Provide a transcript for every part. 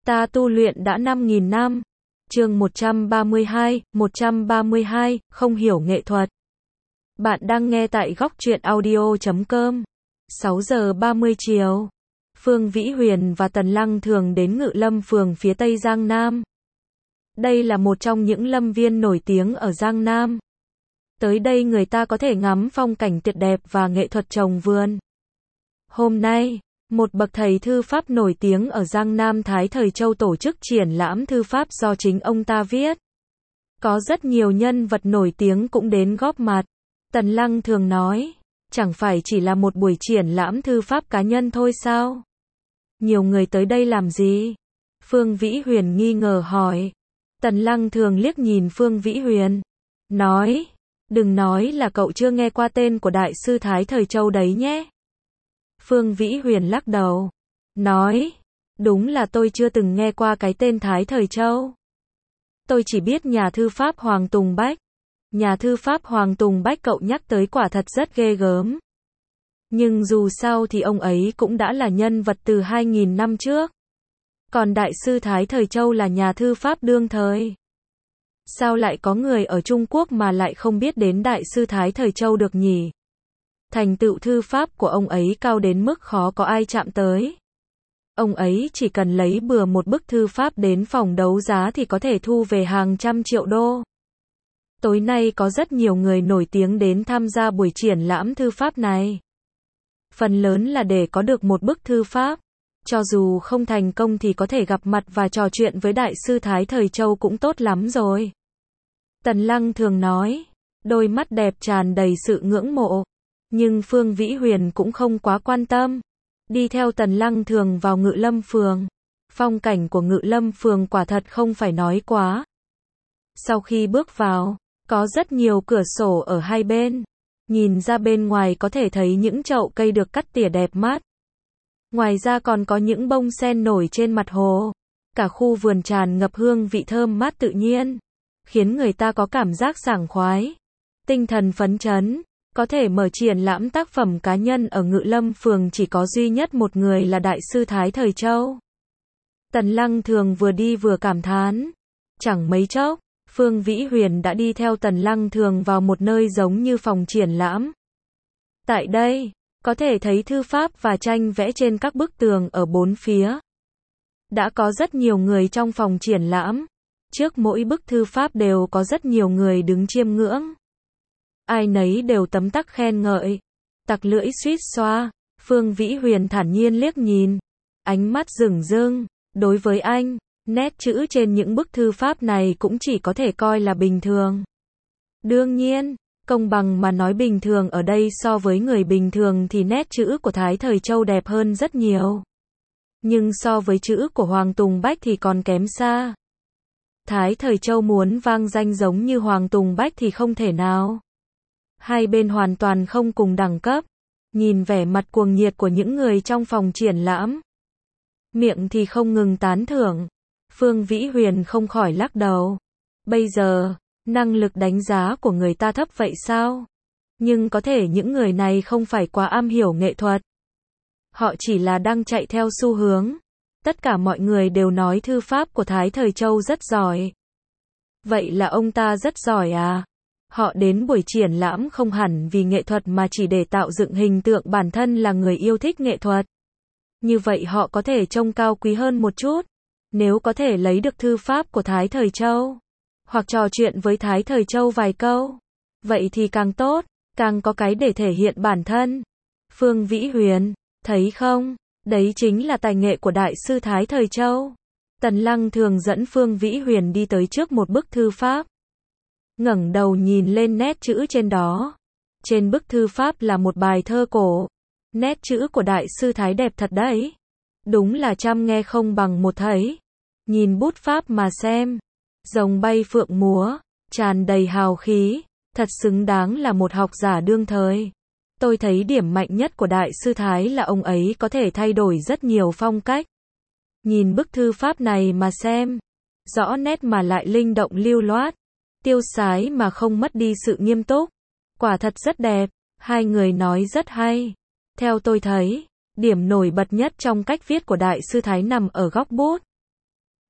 Ta tu luyện đã 5.000 năm. Chương 132, không hiểu nghệ thuật. Bạn đang nghe tại góc truyện audio.com. 6 giờ 30 chiều. Phương Vĩ Huyền và Tần Lăng thường đến Ngự Lâm phường phía Tây Giang Nam. Đây là một trong những lâm viên nổi tiếng ở Giang Nam. Tới đây người ta có thể ngắm phong cảnh tuyệt đẹp và nghệ thuật trồng vườn. Hôm nay, một bậc thầy thư pháp nổi tiếng ở Giang Nam Thái Thời Châu tổ chức triển lãm thư pháp do chính ông ta viết. Có rất nhiều nhân vật nổi tiếng cũng đến góp mặt. Tần Lăng thường nói, chẳng phải chỉ là một buổi triển lãm thư pháp cá nhân thôi sao? Nhiều người tới đây làm gì? Phương Vĩ Huyền nghi ngờ hỏi. Tần Lăng thường liếc nhìn Phương Vĩ Huyền, nói, đừng nói là cậu chưa nghe qua tên của đại sư Thái Thời Châu đấy nhé. Phương Vĩ Huyền lắc đầu, nói, đúng là tôi chưa từng nghe qua cái tên Thái Thời Châu. Tôi chỉ biết nhà thư pháp Hoàng Tùng Bách. Nhà thư pháp Hoàng Tùng Bách cậu nhắc tới quả thật rất ghê gớm. Nhưng dù sao thì ông ấy cũng đã là nhân vật từ 2.000 năm trước. Còn đại sư Thái Thời Châu là nhà thư pháp đương thời. Sao lại có người ở Trung Quốc mà lại không biết đến đại sư Thái Thời Châu được nhỉ? Thành tựu thư pháp của ông ấy cao đến mức khó có ai chạm tới. Ông ấy chỉ cần lấy bừa một bức thư pháp đến phòng đấu giá thì có thể thu về hàng trăm triệu đô. Tối nay có rất nhiều người nổi tiếng đến tham gia buổi triển lãm thư pháp này. Phần lớn là để có được một bức thư pháp. Cho dù không thành công thì có thể gặp mặt và trò chuyện với đại sư Thái Thời Châu cũng tốt lắm rồi. Tần Lăng thường nói, đôi mắt đẹp tràn đầy sự ngưỡng mộ. Nhưng Phương Vĩ Huyền cũng không quá quan tâm. Đi theo Tần Lăng thường vào Ngự Lâm phường. Phong cảnh của Ngự Lâm phường quả thật không phải nói quá. Sau khi bước vào, có rất nhiều cửa sổ ở hai bên. Nhìn ra bên ngoài có thể thấy những chậu cây được cắt tỉa đẹp mắt. Ngoài ra còn có những bông sen nổi trên mặt hồ. Cả khu vườn tràn ngập hương vị thơm mát tự nhiên, khiến người ta có cảm giác sảng khoái, tinh thần phấn chấn. Có thể mở triển lãm tác phẩm cá nhân ở Ngự Lâm phường chỉ có duy nhất một người là đại sư Thái Thời Châu. Tần Lăng thường vừa đi vừa cảm thán. Chẳng mấy chốc, Phương Vĩ Huyền đã đi theo Tần Lăng thường vào một nơi giống như phòng triển lãm. Tại đây, có thể thấy thư pháp và tranh vẽ trên các bức tường ở bốn phía. Đã có rất nhiều người trong phòng triển lãm. Trước mỗi bức thư pháp đều có rất nhiều người đứng chiêm ngưỡng. Ai nấy đều tấm tắc khen ngợi. Tặc lưỡi suýt xoa. Phương Vĩ Huyền thản nhiên liếc nhìn. Ánh mắt rừng rưng. Đối với anh, nét chữ trên những bức thư pháp này cũng chỉ có thể coi là bình thường. Đương nhiên, công bằng mà nói bình thường ở đây so với người bình thường thì nét chữ của Thái Thời Châu đẹp hơn rất nhiều. Nhưng so với chữ của Hoàng Tùng Bách thì còn kém xa. Thái Thời Châu muốn vang danh giống như Hoàng Tùng Bách thì không thể nào. Hai bên hoàn toàn không cùng đẳng cấp. Nhìn vẻ mặt cuồng nhiệt của những người trong phòng triển lãm, miệng thì không ngừng tán thưởng. Phương Vĩ Huyền không khỏi lắc đầu. Bây giờ, năng lực đánh giá của người ta thấp vậy sao? Nhưng có thể những người này không phải quá am hiểu nghệ thuật. Họ chỉ là đang chạy theo xu hướng. Tất cả mọi người đều nói thư pháp của Thái Thời Châu rất giỏi. Vậy là ông ta rất giỏi à? Họ đến buổi triển lãm không hẳn vì nghệ thuật mà chỉ để tạo dựng hình tượng bản thân là người yêu thích nghệ thuật. Như vậy họ có thể trông cao quý hơn một chút. Nếu có thể lấy được thư pháp của Thái Thời Châu, hoặc trò chuyện với Thái Thời Châu vài câu, vậy thì càng tốt, càng có cái để thể hiện bản thân. Phương Vĩ Huyền, thấy không? Đấy chính là tài nghệ của đại sư Thái Thời Châu. Tần Lăng thường dẫn Phương Vĩ Huyền đi tới trước một bức thư pháp. Ngẩng đầu nhìn lên nét chữ trên đó. Trên bức thư pháp là một bài thơ cổ. Nét chữ của đại sư Thái đẹp thật đấy. Đúng là trăm nghe không bằng một thấy. Nhìn bút pháp mà xem. Rồng bay phượng múa, tràn đầy hào khí. Thật xứng đáng là một học giả đương thời. Tôi thấy điểm mạnh nhất của đại sư Thái là ông ấy có thể thay đổi rất nhiều phong cách. Nhìn bức thư pháp này mà xem. Rõ nét mà lại linh động lưu loát. Tiêu sái mà không mất đi sự nghiêm túc. Quả thật rất đẹp. Hai người nói rất hay. Theo tôi thấy, điểm nổi bật nhất trong cách viết của đại sư Thái nằm ở góc bút.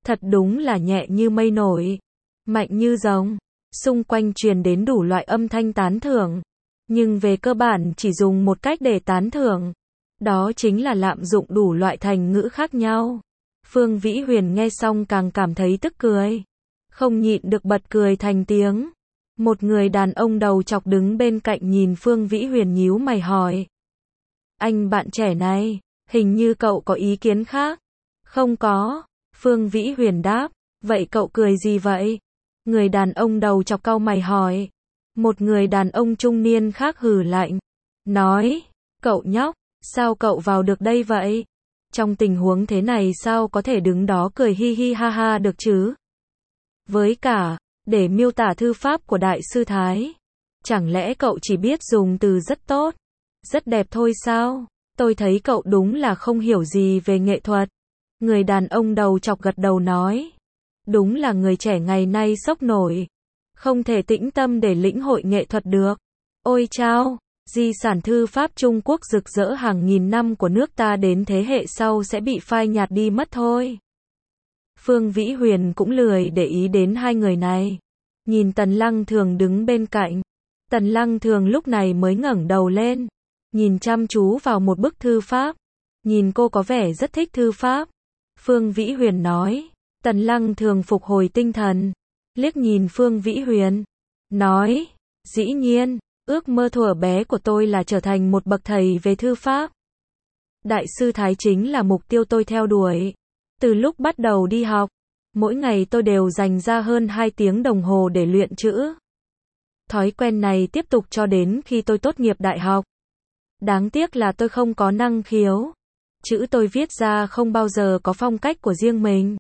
Thật đúng là nhẹ như mây nổi, mạnh như rồng. Xung quanh truyền đến đủ loại âm thanh tán thưởng. Nhưng về cơ bản chỉ dùng một cách để tán thưởng. Đó chính là lạm dụng đủ loại thành ngữ khác nhau. Phương Vĩ Huyền nghe xong càng cảm thấy tức cười. Không nhịn được bật cười thành tiếng. Một người đàn ông đầu chọc đứng bên cạnh nhìn Phương Vĩ Huyền nhíu mày hỏi. Anh bạn trẻ này, hình như cậu có ý kiến khác. Không có, Phương Vĩ Huyền đáp. Vậy cậu cười gì vậy? Người đàn ông đầu chọc cau mày hỏi. Một người đàn ông trung niên khác hừ lạnh. Nói, cậu nhóc, sao cậu vào được đây vậy? Trong tình huống thế này sao có thể đứng đó cười hi hi ha ha được chứ? Với cả, để miêu tả thư pháp của Đại sư Thái. Chẳng lẽ cậu chỉ biết dùng từ rất tốt, rất đẹp thôi sao? Tôi thấy cậu đúng là không hiểu gì về nghệ thuật. Người đàn ông đầu chọc gật đầu nói. Đúng là người trẻ ngày nay sốc nổi. Không thể tĩnh tâm để lĩnh hội nghệ thuật được. Ôi chao, di sản thư pháp Trung Quốc rực rỡ hàng nghìn năm của nước ta đến thế hệ sau sẽ bị phai nhạt đi mất thôi. Phương Vĩ Huyền cũng lười để ý đến hai người này. Nhìn Tần Lăng Thường đứng bên cạnh. Tần Lăng Thường lúc này mới ngẩng đầu lên. Nhìn chăm chú vào một bức thư pháp. Nhìn cô có vẻ rất thích thư pháp. Phương Vĩ Huyền nói. Tần Lăng Thường phục hồi tinh thần. Liếc nhìn Phương Vĩ Huyền. Nói. Dĩ nhiên, ước mơ thuở bé của tôi là trở thành một bậc thầy về thư pháp. Đại sư Thái chính là mục tiêu tôi theo đuổi. Từ lúc bắt đầu đi học, mỗi ngày tôi đều dành ra hơn 2 tiếng đồng hồ để luyện chữ. Thói quen này tiếp tục cho đến khi tôi tốt nghiệp đại học. Đáng tiếc là tôi không có năng khiếu. Chữ tôi viết ra không bao giờ có phong cách của riêng mình.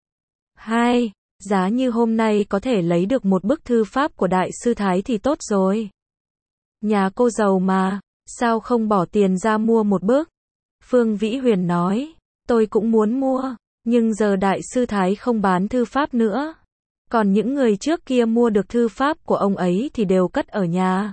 Giá như hôm nay có thể lấy được một bức thư pháp của Đại sư Thái thì tốt rồi. Nhà cô giàu mà, sao không bỏ tiền ra mua một bức? Phương Vĩ Huyền nói, tôi cũng muốn mua, nhưng giờ Đại sư Thái không bán thư pháp nữa. Còn những người trước kia mua được thư pháp của ông ấy thì đều cất ở nhà.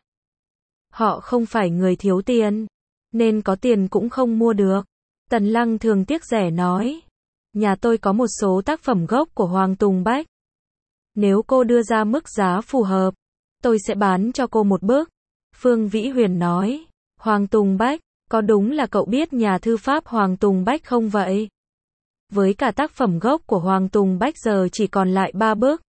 Họ không phải người thiếu tiền, nên có tiền cũng không mua được. Tần Lăng Thường tiếc rẻ nói, nhà tôi có một số tác phẩm gốc của Hoàng Tùng Bách. Nếu cô đưa ra mức giá phù hợp, tôi sẽ bán cho cô một bức. Phương Vĩ Huyền nói, Hoàng Tùng Bách, có đúng là cậu biết nhà thư pháp Hoàng Tùng Bách không vậy? Với cả tác phẩm gốc của Hoàng Tùng Bách giờ chỉ còn lại 3 bức.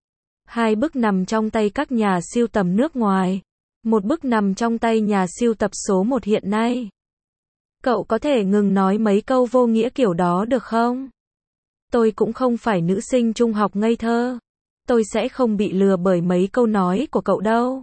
2 bức nằm trong tay các nhà sưu tầm nước ngoài. Một bức nằm trong tay nhà sưu tập số 1 hiện nay. Cậu có thể ngừng nói mấy câu vô nghĩa kiểu đó được không? Tôi cũng không phải nữ sinh trung học ngây thơ. Tôi sẽ không bị lừa bởi mấy câu nói của cậu đâu.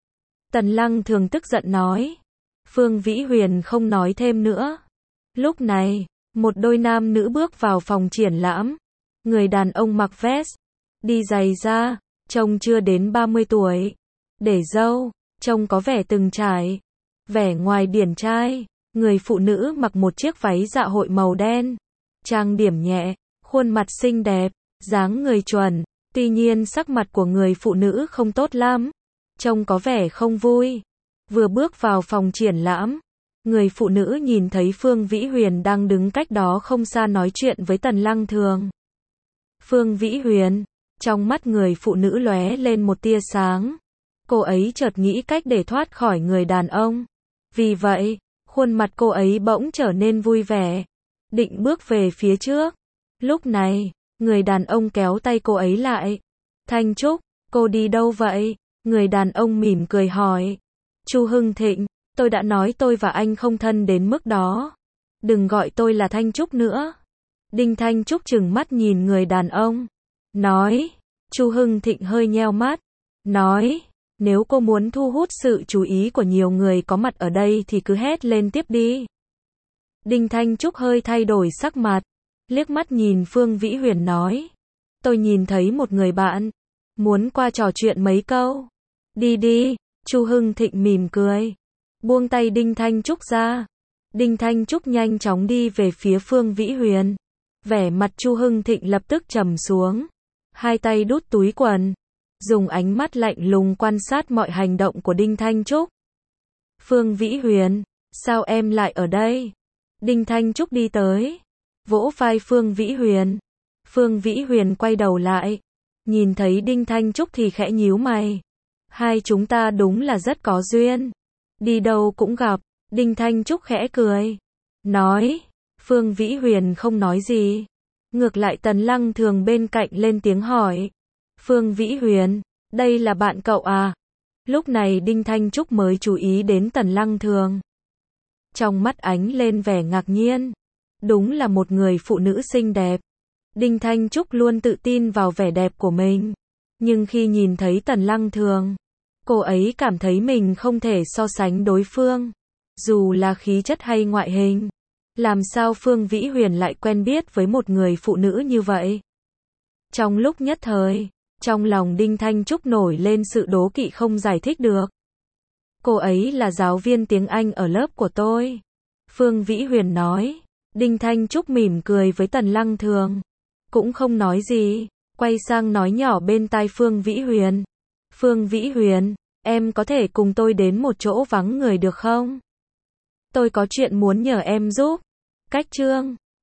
Tần Lăng Thường tức giận nói. Phương Vĩ Huyền không nói thêm nữa. Lúc này, một đôi nam nữ bước vào phòng triển lãm. Người đàn ông mặc vest, đi giày da, trông chưa đến 30 tuổi. Để râu, trông có vẻ từng trải. Vẻ ngoài điển trai. Người phụ nữ mặc một chiếc váy dạ hội màu đen. Trang điểm nhẹ, khuôn mặt xinh đẹp, dáng người chuẩn. Tuy nhiên sắc mặt của người phụ nữ không tốt lắm. Trông có vẻ không vui. Vừa bước vào phòng triển lãm, người phụ nữ nhìn thấy Phương Vĩ Huyền đang đứng cách đó không xa nói chuyện với Tần Lăng Thường. Phương Vĩ Huyền, trong mắt người phụ nữ lóe lên một tia sáng. Cô ấy chợt nghĩ cách để thoát khỏi người đàn ông. Vì vậy, khuôn mặt cô ấy bỗng trở nên vui vẻ, định bước về phía trước. Lúc này, người đàn ông kéo tay cô ấy lại. Thanh Trúc, cô đi đâu vậy? Người đàn ông mỉm cười hỏi. Chu Hưng Thịnh, tôi đã nói tôi và anh không thân đến mức đó. Đừng gọi tôi là Thanh Trúc nữa. Đinh Thanh Trúc trừng mắt nhìn người đàn ông. Nói. Chu Hưng Thịnh hơi nheo mắt. Nói. Nếu cô muốn thu hút sự chú ý của nhiều người có mặt ở đây thì cứ hét lên tiếp đi. Đinh Thanh Trúc hơi thay đổi sắc mặt. Liếc mắt nhìn Phương Vĩ Huyền nói. Tôi nhìn thấy một người bạn. Muốn qua trò chuyện mấy câu. Đi đi. Chu Hưng Thịnh mỉm cười. Buông tay Đinh Thanh Trúc ra. Đinh Thanh Trúc nhanh chóng đi về phía Phương Vĩ Huyền. Vẻ mặt Chu Hưng Thịnh lập tức trầm xuống. Hai tay đút túi quần. Dùng ánh mắt lạnh lùng quan sát mọi hành động của Đinh Thanh Trúc. Phương Vĩ Huyền, sao em lại ở đây? Đinh Thanh Trúc đi tới. Vỗ vai Phương Vĩ Huyền. Phương Vĩ Huyền quay đầu lại, nhìn thấy Đinh Thanh Trúc thì khẽ nhíu mày. Hai chúng ta đúng là rất có duyên. Đi đâu cũng gặp. Đinh Thanh Trúc khẽ cười. Nói. Phương Vĩ Huyền không nói gì. Ngược lại Tần Lăng Thường bên cạnh lên tiếng hỏi. Phương Vĩ Huyền, đây là bạn cậu à? Lúc này Đinh Thanh Trúc mới chú ý đến Tần Lăng Thường. Trong mắt ánh lên vẻ ngạc nhiên. Đúng là một người phụ nữ xinh đẹp. Đinh Thanh Trúc luôn tự tin vào vẻ đẹp của mình. Nhưng khi nhìn thấy Tần Lăng Thường, cô ấy cảm thấy mình không thể so sánh đối phương. Dù là khí chất hay ngoại hình. Làm sao Phương Vĩ Huyền lại quen biết với một người phụ nữ như vậy? Trong lúc nhất thời, trong lòng Đinh Thanh Trúc nổi lên sự đố kỵ không giải thích được. Cô ấy là giáo viên tiếng Anh ở lớp của tôi. Phương Vĩ Huyền nói. Đinh Thanh Trúc mỉm cười với Tần Lăng Thường. Cũng không nói gì, quay sang nói nhỏ bên tai Phương Vĩ Huyền. Phương Vĩ Huyền, em có thể cùng tôi đến một chỗ vắng người được không? Tôi có chuyện muốn nhờ em giúp. Cách chương